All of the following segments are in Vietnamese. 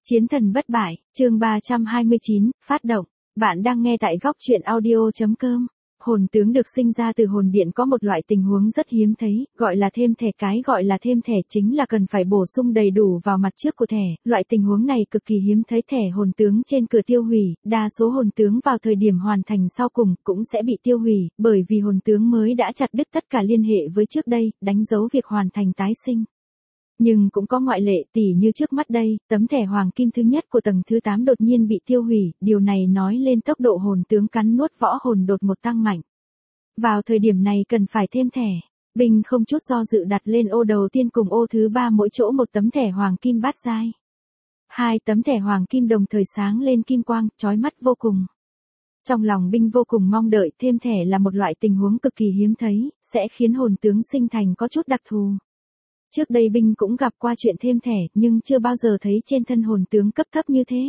Chiến thần bất bại, chương 329, phát động. Bạn đang nghe tại góc truyện audio.com. Hồn tướng được sinh ra từ hồn điện có một loại tình huống rất hiếm thấy, gọi là thêm thẻ. Cái gọi là thêm thẻ chính là cần phải bổ sung đầy đủ vào mặt trước của thẻ. Loại tình huống này cực kỳ hiếm thấy. Thẻ hồn tướng trên cửa tiêu hủy, đa số hồn tướng vào thời điểm hoàn thành sau cùng cũng sẽ bị tiêu hủy, bởi vì hồn tướng mới đã chặt đứt tất cả liên hệ với trước đây, đánh dấu việc hoàn thành tái sinh. Nhưng cũng có ngoại lệ, tỉ như trước mắt đây, tấm thẻ hoàng kim thứ nhất của tầng thứ 8 đột nhiên bị tiêu hủy, điều này nói lên tốc độ hồn tướng cắn nuốt võ hồn đột ngột tăng mạnh. Vào thời điểm này cần phải thêm thẻ. Binh không chút do dự đặt lên ô đầu tiên cùng ô thứ 3 mỗi chỗ một tấm thẻ hoàng kim bát giai. Hai tấm thẻ hoàng kim đồng thời sáng lên kim quang, chói mắt vô cùng. Trong lòng Binh vô cùng mong đợi, thêm thẻ là một loại tình huống cực kỳ hiếm thấy, sẽ khiến hồn tướng sinh thành có chút đặc thù. Trước đây Binh cũng gặp qua chuyện thêm thẻ, nhưng chưa bao giờ thấy trên thân hồn tướng cấp thấp như thế.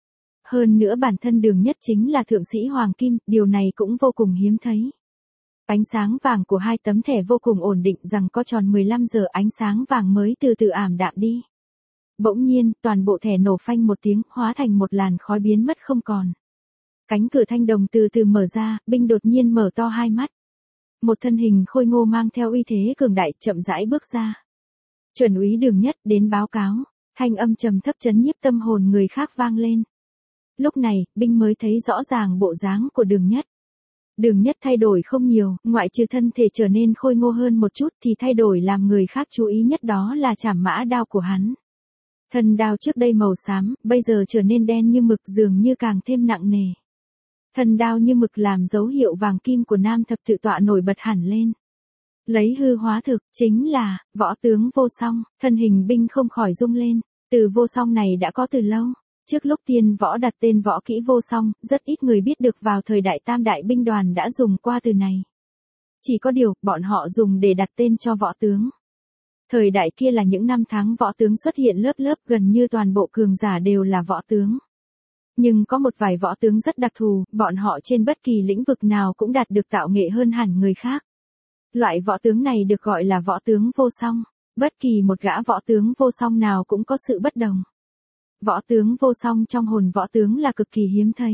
Hơn nữa bản thân Đường Nhất chính là thượng sĩ hoàng kim, điều này cũng vô cùng hiếm thấy. Ánh sáng vàng của hai tấm thẻ vô cùng ổn định, rằng có tròn 15 giờ ánh sáng vàng mới từ từ ảm đạm đi. Bỗng nhiên, toàn bộ thẻ nổ phanh một tiếng, hóa thành một làn khói biến mất không còn. Cánh cửa thanh đồng từ từ mở ra, Binh đột nhiên mở to hai mắt. Một thân hình khôi ngô mang theo uy thế cường đại chậm rãi bước ra. Chuẩn úy Đường Nhất đến báo cáo, thanh âm trầm thấp chấn nhiếp tâm hồn người khác vang lên. Lúc này, Binh mới thấy rõ ràng bộ dáng của Đường Nhất. Đường Nhất thay đổi không nhiều, ngoại trừ thân thể trở nên khôi ngô hơn một chút thì thay đổi làm người khác chú ý nhất đó là trảm mã đao của hắn. Thân đao trước đây màu xám, bây giờ trở nên đen như mực, dường như càng thêm nặng nề. Thân đao như mực làm dấu hiệu vàng kim của nam thập tự tọa nổi bật hẳn lên. Lấy hư hóa thực, chính là võ tướng vô song. Thân hình Binh không khỏi rung lên. Từ vô song này đã có từ lâu. Trước lúc Tiên Võ đặt tên võ kỹ vô song, rất ít người biết được vào thời đại Tam Đại binh đoàn đã dùng qua từ này. Chỉ có điều, bọn họ dùng để đặt tên cho võ tướng. Thời đại kia là những năm tháng võ tướng xuất hiện lớp lớp, gần như toàn bộ cường giả đều là võ tướng. Nhưng có một vài võ tướng rất đặc thù, bọn họ trên bất kỳ lĩnh vực nào cũng đạt được tạo nghệ hơn hẳn người khác. Loại võ tướng này được gọi là võ tướng vô song. Bất kỳ một gã võ tướng vô song nào cũng có sự bất đồng. Võ tướng vô song trong hồn võ tướng là cực kỳ hiếm thấy.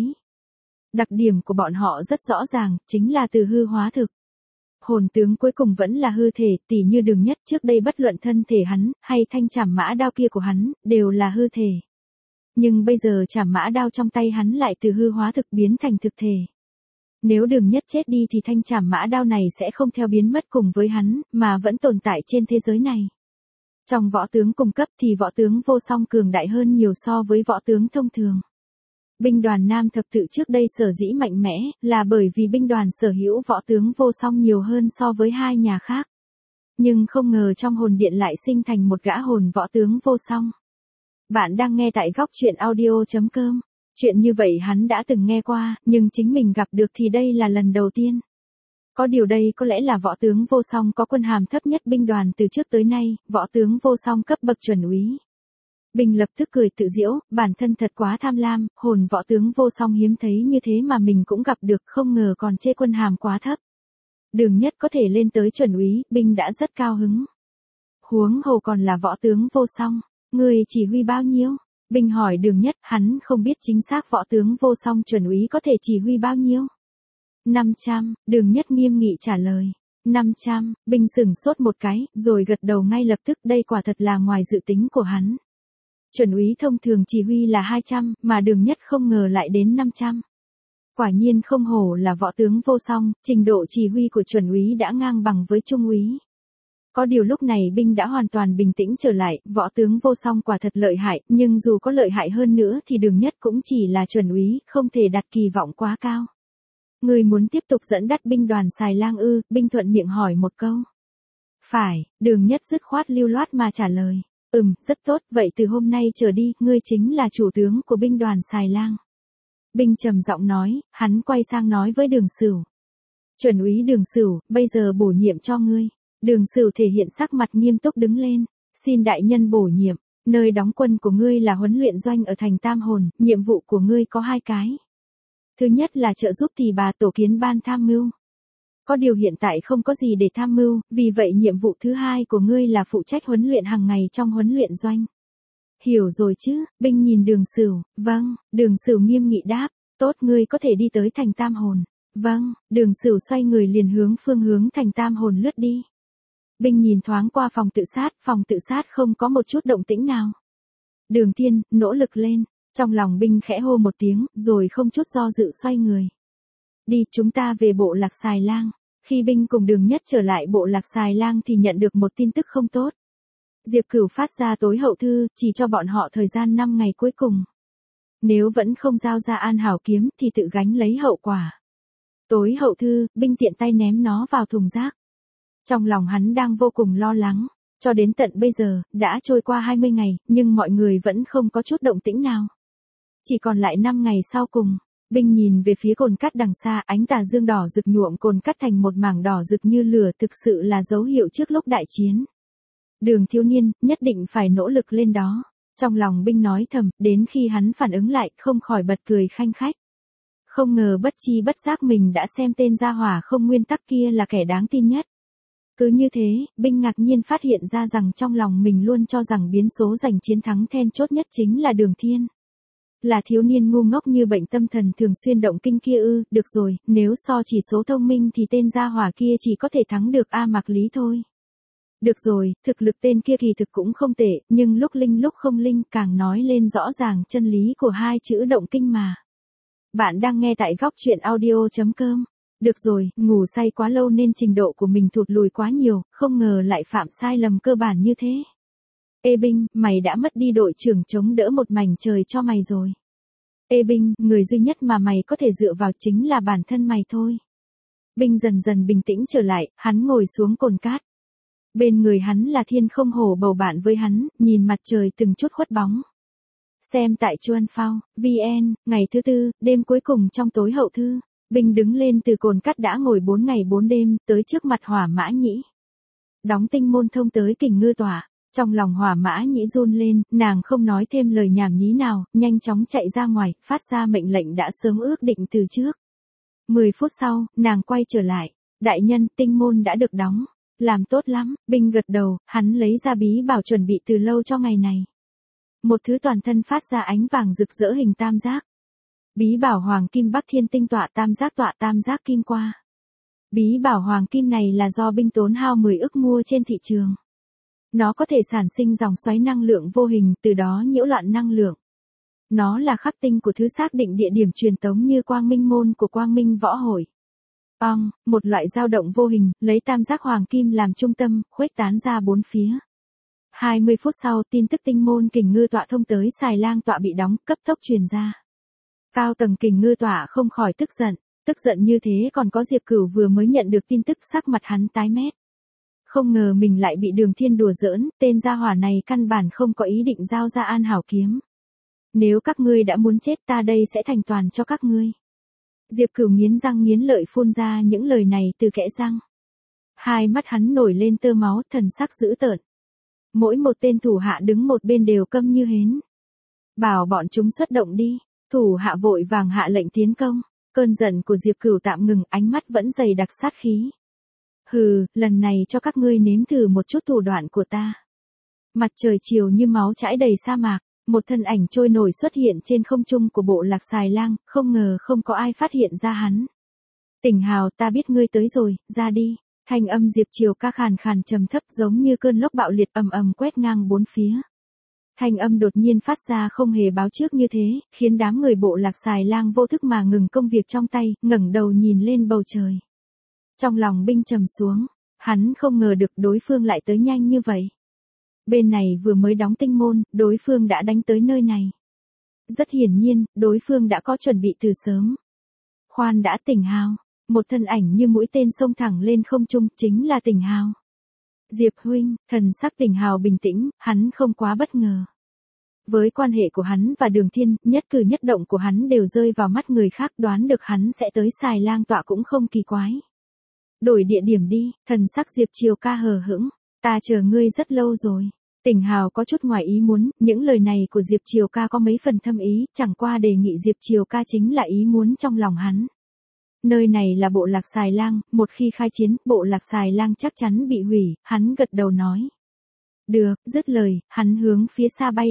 Đặc điểm của bọn họ rất rõ ràng, chính là từ hư hóa thực. Hồn tướng cuối cùng vẫn là hư thể, tỉ như Đường Nhất trước đây bất luận thân thể hắn, hay thanh trảm mã đao kia của hắn, đều là hư thể. Nhưng bây giờ trảm mã đao trong tay hắn lại từ hư hóa thực biến thành thực thể. Nếu Đường Nhất chết đi thì thanh trảm mã đao này sẽ không theo biến mất cùng với hắn, mà vẫn tồn tại trên thế giới này. Trong võ tướng cung cấp thì võ tướng vô song cường đại hơn nhiều so với võ tướng thông thường. Binh đoàn Nam thập tự trước đây sở dĩ mạnh mẽ, là bởi vì binh đoàn sở hữu võ tướng vô song nhiều hơn so với hai nhà khác. Nhưng không ngờ trong hồn điện lại sinh thành một gã hồn võ tướng vô song. Bạn đang nghe tại góc truyện audio.com. Chuyện như vậy hắn đã từng nghe qua, nhưng chính mình gặp được thì đây là lần đầu tiên. Có điều đây có lẽ là võ tướng vô song có quân hàm thấp nhất binh đoàn từ trước tới nay, võ tướng vô song cấp bậc chuẩn úy. Binh lập tức cười tự giễu, bản thân thật quá tham lam, hồn võ tướng vô song hiếm thấy như thế mà mình cũng gặp được, không ngờ còn chê quân hàm quá thấp. Đường Nhất có thể lên tới chuẩn úy, Binh đã rất cao hứng. Huống hồ còn là võ tướng vô song, người chỉ huy bao nhiêu? Binh hỏi Đường Nhất, hắn không biết chính xác võ tướng vô song chuẩn úy có thể chỉ huy bao nhiêu. 500, Đường Nhất nghiêm nghị trả lời. 500, Binh sửng sốt một cái, rồi gật đầu ngay lập tức, đây quả thật là ngoài dự tính của hắn. Chuẩn úy thông thường chỉ huy là 200, mà Đường Nhất không ngờ lại đến 500. Quả nhiên không hổ là võ tướng vô song, trình độ chỉ huy của chuẩn úy đã ngang bằng với trung úy. Có điều lúc này Binh đã hoàn toàn bình tĩnh trở lại, võ tướng vô song quả thật lợi hại, nhưng dù có lợi hại hơn nữa thì Đường Nhất cũng chỉ là chuẩn úy, không thể đặt kỳ vọng quá cao. Người muốn tiếp tục dẫn dắt binh đoàn Xài Lang ư? Binh thuận miệng hỏi một câu. Phải, Đường Nhất dứt khoát lưu loát mà trả lời. Rất tốt, vậy từ hôm nay trở đi, ngươi chính là chủ tướng của binh đoàn Xài Lang. Binh trầm giọng nói, hắn quay sang nói với Đường Sửu. Chuẩn úy Đường Sửu, bây giờ bổ nhiệm cho ngươi. Đường Sửu thể hiện sắc mặt nghiêm túc đứng lên. Xin đại nhân bổ nhiệm, nơi đóng quân của ngươi là huấn luyện doanh ở thành Tam Hồn, nhiệm vụ của ngươi có 2 cái. Thứ nhất là trợ giúp Tỳ Bà tổ kiến ban tham mưu. Có điều hiện tại không có gì để tham mưu, vì vậy nhiệm vụ thứ hai của ngươi là phụ trách huấn luyện hàng ngày trong huấn luyện doanh. Hiểu rồi chứ, Binh nhìn Đường Sửu, vâng, Đường Sửu nghiêm nghị đáp, tốt ngươi có thể đi tới thành Tam Hồn. Vâng, Đường Sửu xoay người liền hướng phương hướng thành Tam Hồn lướt đi. Binh nhìn thoáng qua phòng tự sát không có một chút động tĩnh nào. Đường Thiên, nỗ lực lên, trong lòng Binh khẽ hô một tiếng, rồi không chút do dự xoay người. Đi, chúng ta về bộ Lạc Xài Lang. Khi Binh cùng Đường Nhất trở lại bộ Lạc Xài Lang thì nhận được một tin tức không tốt. Diệp Cửu phát ra tối hậu thư, chỉ cho bọn họ thời gian 5 ngày cuối cùng. Nếu vẫn không giao ra An Hảo kiếm thì tự gánh lấy hậu quả. Tối hậu thư, Binh tiện tay ném nó vào thùng rác. Trong lòng hắn đang vô cùng lo lắng, cho đến tận bây giờ, đã trôi qua 20 ngày, nhưng mọi người vẫn không có chút động tĩnh nào. Chỉ còn lại 5 ngày sau cùng, Binh nhìn về phía cồn cát đằng xa, ánh tà dương đỏ rực nhuộm cồn cát thành một mảng đỏ rực như lửa, thực sự là dấu hiệu trước lúc đại chiến. Đường thiếu niên, nhất định phải nỗ lực lên đó. Trong lòng Binh nói thầm, đến khi hắn phản ứng lại, không khỏi bật cười khanh khách. Không ngờ bất chi bất giác mình đã xem tên gia hỏa không nguyên tắc kia là kẻ đáng tin nhất. Cứ như thế, Binh ngạc nhiên phát hiện ra rằng trong lòng mình luôn cho rằng biến số giành chiến thắng then chốt nhất chính là Đường Thiên. Là thiếu niên ngu ngốc như bệnh tâm thần thường xuyên động kinh kia ư, được rồi, nếu so chỉ số thông minh thì tên gia hỏa kia chỉ có thể thắng được A Mạc Lý thôi. Được rồi, thực lực tên kia kỳ thực cũng không tệ, nhưng lúc linh lúc không linh càng nói lên rõ ràng chân lý của hai chữ động kinh mà. Bạn đang nghe tại góc truyện audio.com. Được rồi, ngủ say quá lâu nên trình độ của mình thụt lùi quá nhiều, không ngờ lại phạm sai lầm cơ bản như thế. Ê Binh, mày đã mất đi đội trưởng chống đỡ một mảnh trời cho mày rồi. Ê Binh, người duy nhất mà mày có thể dựa vào chính là bản thân mày thôi. Binh dần dần bình tĩnh trở lại, hắn ngồi xuống cồn cát. Bên người hắn là Thiên Không Hổ bầu bạn với hắn, nhìn mặt trời từng chút khuất bóng. Xem tại Chuan Phao, VN, ngày thứ tư, đêm cuối cùng trong tối hậu thư, Binh đứng lên từ cồn cát đã ngồi 4 ngày 4 đêm, tới trước mặt Hỏa Mã Nhĩ. Đóng tinh môn thông tới Kình Ngư Tỏa, trong lòng Hỏa Mã Nhĩ run lên, nàng không nói thêm lời nhảm nhí nào, nhanh chóng chạy ra ngoài, phát ra mệnh lệnh đã sớm ước định từ trước. 10 phút sau, nàng quay trở lại, đại nhân, tinh môn đã được đóng. Làm tốt lắm, Binh gật đầu, hắn lấy ra bí bảo chuẩn bị từ lâu cho ngày này. Một thứ toàn thân phát ra ánh vàng rực rỡ hình tam giác. Bí bảo Hoàng Kim Bắc Thiên Tinh tọa tam giác kim qua. Bí bảo Hoàng Kim này là do Binh tốn hao 10 ức mua trên thị trường. Nó có thể sản sinh dòng xoáy năng lượng vô hình, từ đó nhiễu loạn năng lượng. Nó là khắc tinh của thứ xác định địa điểm truyền tống như Quang Minh Môn của Quang Minh Võ Hội. Một loại dao động vô hình, lấy tam giác hoàng kim làm trung tâm, khuếch tán ra bốn phía. 20 phút sau, tin tức tinh môn Kình Ngư Tọa thông tới Xài Lang Tọa bị đóng, cấp tốc truyền ra. Cao tầng Kình Ngư Tọa không khỏi tức giận như thế còn có Diệp Cửu vừa mới nhận được tin tức sắc mặt hắn tái mét. Không ngờ mình lại bị Đường Thiên đùa giỡn, tên gia hỏa này căn bản không có ý định giao ra An Hảo kiếm. Nếu các ngươi đã muốn chết ta đây sẽ thành toàn cho các ngươi. Diệp Cửu nghiến răng nghiến lợi phun ra những lời này từ kẽ răng. Hai mắt hắn nổi lên tơ máu, thần sắc dữ tợn. Mỗi một tên thủ hạ đứng một bên đều câm như hến. Bảo bọn chúng xuất động đi, thủ hạ vội vàng hạ lệnh tiến công. Cơn giận của Diệp Cửu tạm ngừng, ánh mắt vẫn dày đặc sát khí. Hừ, lần này cho các ngươi nếm thử một chút thủ đoạn của ta. Mặt trời chiều như máu chảy đầy sa mạc. Một thân ảnh trôi nổi xuất hiện trên không trung của bộ Lạc Xài Lang, không ngờ không có ai phát hiện ra hắn. Tỉnh Hào, ta biết ngươi tới rồi, ra đi. Thanh âm Diệp Triều ca khàn khàn trầm thấp giống như cơn lốc bạo liệt ầm ầm quét ngang bốn phía. Thanh âm đột nhiên phát ra không hề báo trước như thế, khiến đám người bộ Lạc Xài Lang vô thức mà ngừng công việc trong tay, ngẩng đầu nhìn lên bầu trời. Trong lòng Binh trầm xuống, hắn không ngờ được đối phương lại tới nhanh như vậy. Bên này vừa mới đóng tinh môn, đối phương đã đánh tới nơi này. Rất hiển nhiên, đối phương đã có chuẩn bị từ sớm. Khoan đã, Tỉnh Hào. Một thân ảnh như mũi tên xông thẳng lên không trung, chính là Tỉnh Hào. Diệp huynh, thần sắc Tỉnh Hào bình tĩnh, hắn không quá bất ngờ. Với quan hệ của hắn và Đường Thiên, nhất cử nhất động của hắn đều rơi vào mắt người khác, đoán được hắn sẽ tới Xài Lang Tọa cũng không kỳ quái. Đổi địa điểm đi, thần sắc Diệp Triều ca hờ hững. Ta chờ ngươi rất lâu rồi. Tỉnh Hào có chút ngoài ý muốn, những lời này của Diệp Triều ca có mấy phần thâm ý, chẳng qua đề nghị Diệp Triều ca chính là ý muốn trong lòng hắn. Nơi này là bộ Lạc Xài Lang, một khi khai chiến, bộ Lạc Xài Lang chắc chắn bị hủy, hắn gật đầu nói. Được, dứt lời, hắn hướng phía xa bay đi.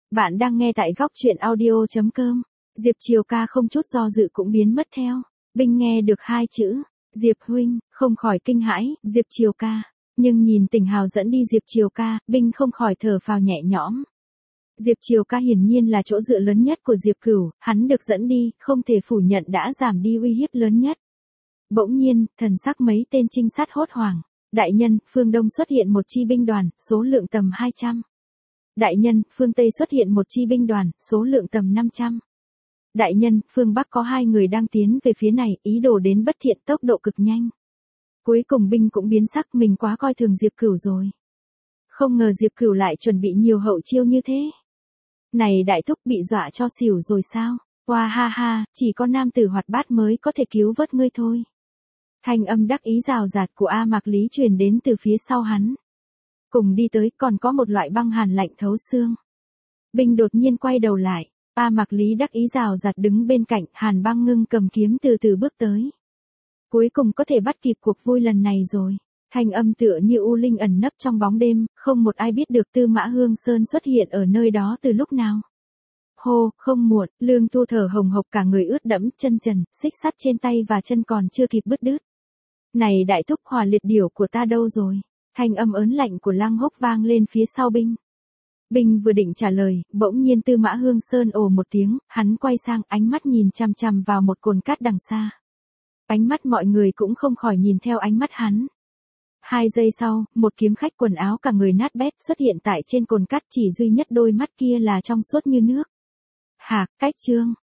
Bạn đang nghe tại góc chuyện audio.com. Diệp Triều Ca không chút do dự cũng biến mất theo. Binh nghe được hai chữ, Diệp huynh, không khỏi kinh hãi, Diệp Triều Ca. Nhưng nhìn Tỉnh Hào dẫn đi Diệp Triều Ca, Binh không khỏi thở phào nhẹ nhõm. Diệp Triều Ca hiển nhiên là chỗ dựa lớn nhất của Diệp Cửu, hắn được dẫn đi, không thể phủ nhận đã giảm đi uy hiếp lớn nhất. Bỗng nhiên, thần sắc mấy tên trinh sát hốt hoảng. Đại nhân, phương Đông xuất hiện một chi binh đoàn, số lượng tầm 200. Đại nhân, phương Tây xuất hiện một chi binh đoàn, số lượng tầm 500. Đại nhân, phương Bắc có 2 người đang tiến về phía này, ý đồ đến bất thiện, tốc độ cực nhanh. Cuối cùng Binh cũng biến sắc, mình quá coi thường Diệp Cửu rồi. Không ngờ Diệp Cửu lại chuẩn bị nhiều hậu chiêu như thế. Này đại thúc, bị dọa cho xỉu rồi sao? Hoa ha ha, chỉ có nam tử hoạt bát mới có thể cứu vớt ngươi thôi. Thanh âm đắc ý rào rạt của A Mạc Lý truyền đến từ phía sau hắn. Cùng đi tới còn có một loại băng hàn lạnh thấu xương. Binh đột nhiên quay đầu lại, A Mạc Lý đắc ý rào rạt đứng bên cạnh, Hàn Băng Ngưng cầm kiếm từ từ bước tới. Cuối cùng có thể bắt kịp cuộc vui lần này rồi. Thanh âm tựa như u linh ẩn nấp trong bóng đêm, không một ai biết được Tư Mã Hương Sơn xuất hiện ở nơi đó từ lúc nào. Hô, không muộn, Lương Tu thở hồng hộc cả người ướt đẫm, chân trần, xích sắt trên tay và chân còn chưa kịp bứt đứt. Này đại thúc, hỏa liệt điểu của ta đâu rồi? Thanh âm ớn lạnh của Lăng Húc vang lên phía sau Binh. Binh vừa định trả lời, bỗng nhiên Tư Mã Hương Sơn ồ một tiếng, hắn quay sang, ánh mắt nhìn chằm chằm vào một cồn cát đằng xa. Ánh mắt mọi người cũng không khỏi nhìn theo ánh mắt hắn. 2 giây sau, một kiếm khách quần áo cả người nát bét xuất hiện tại trên cồn cát, chỉ duy nhất đôi mắt kia là trong suốt như nước. Hả, cách trương,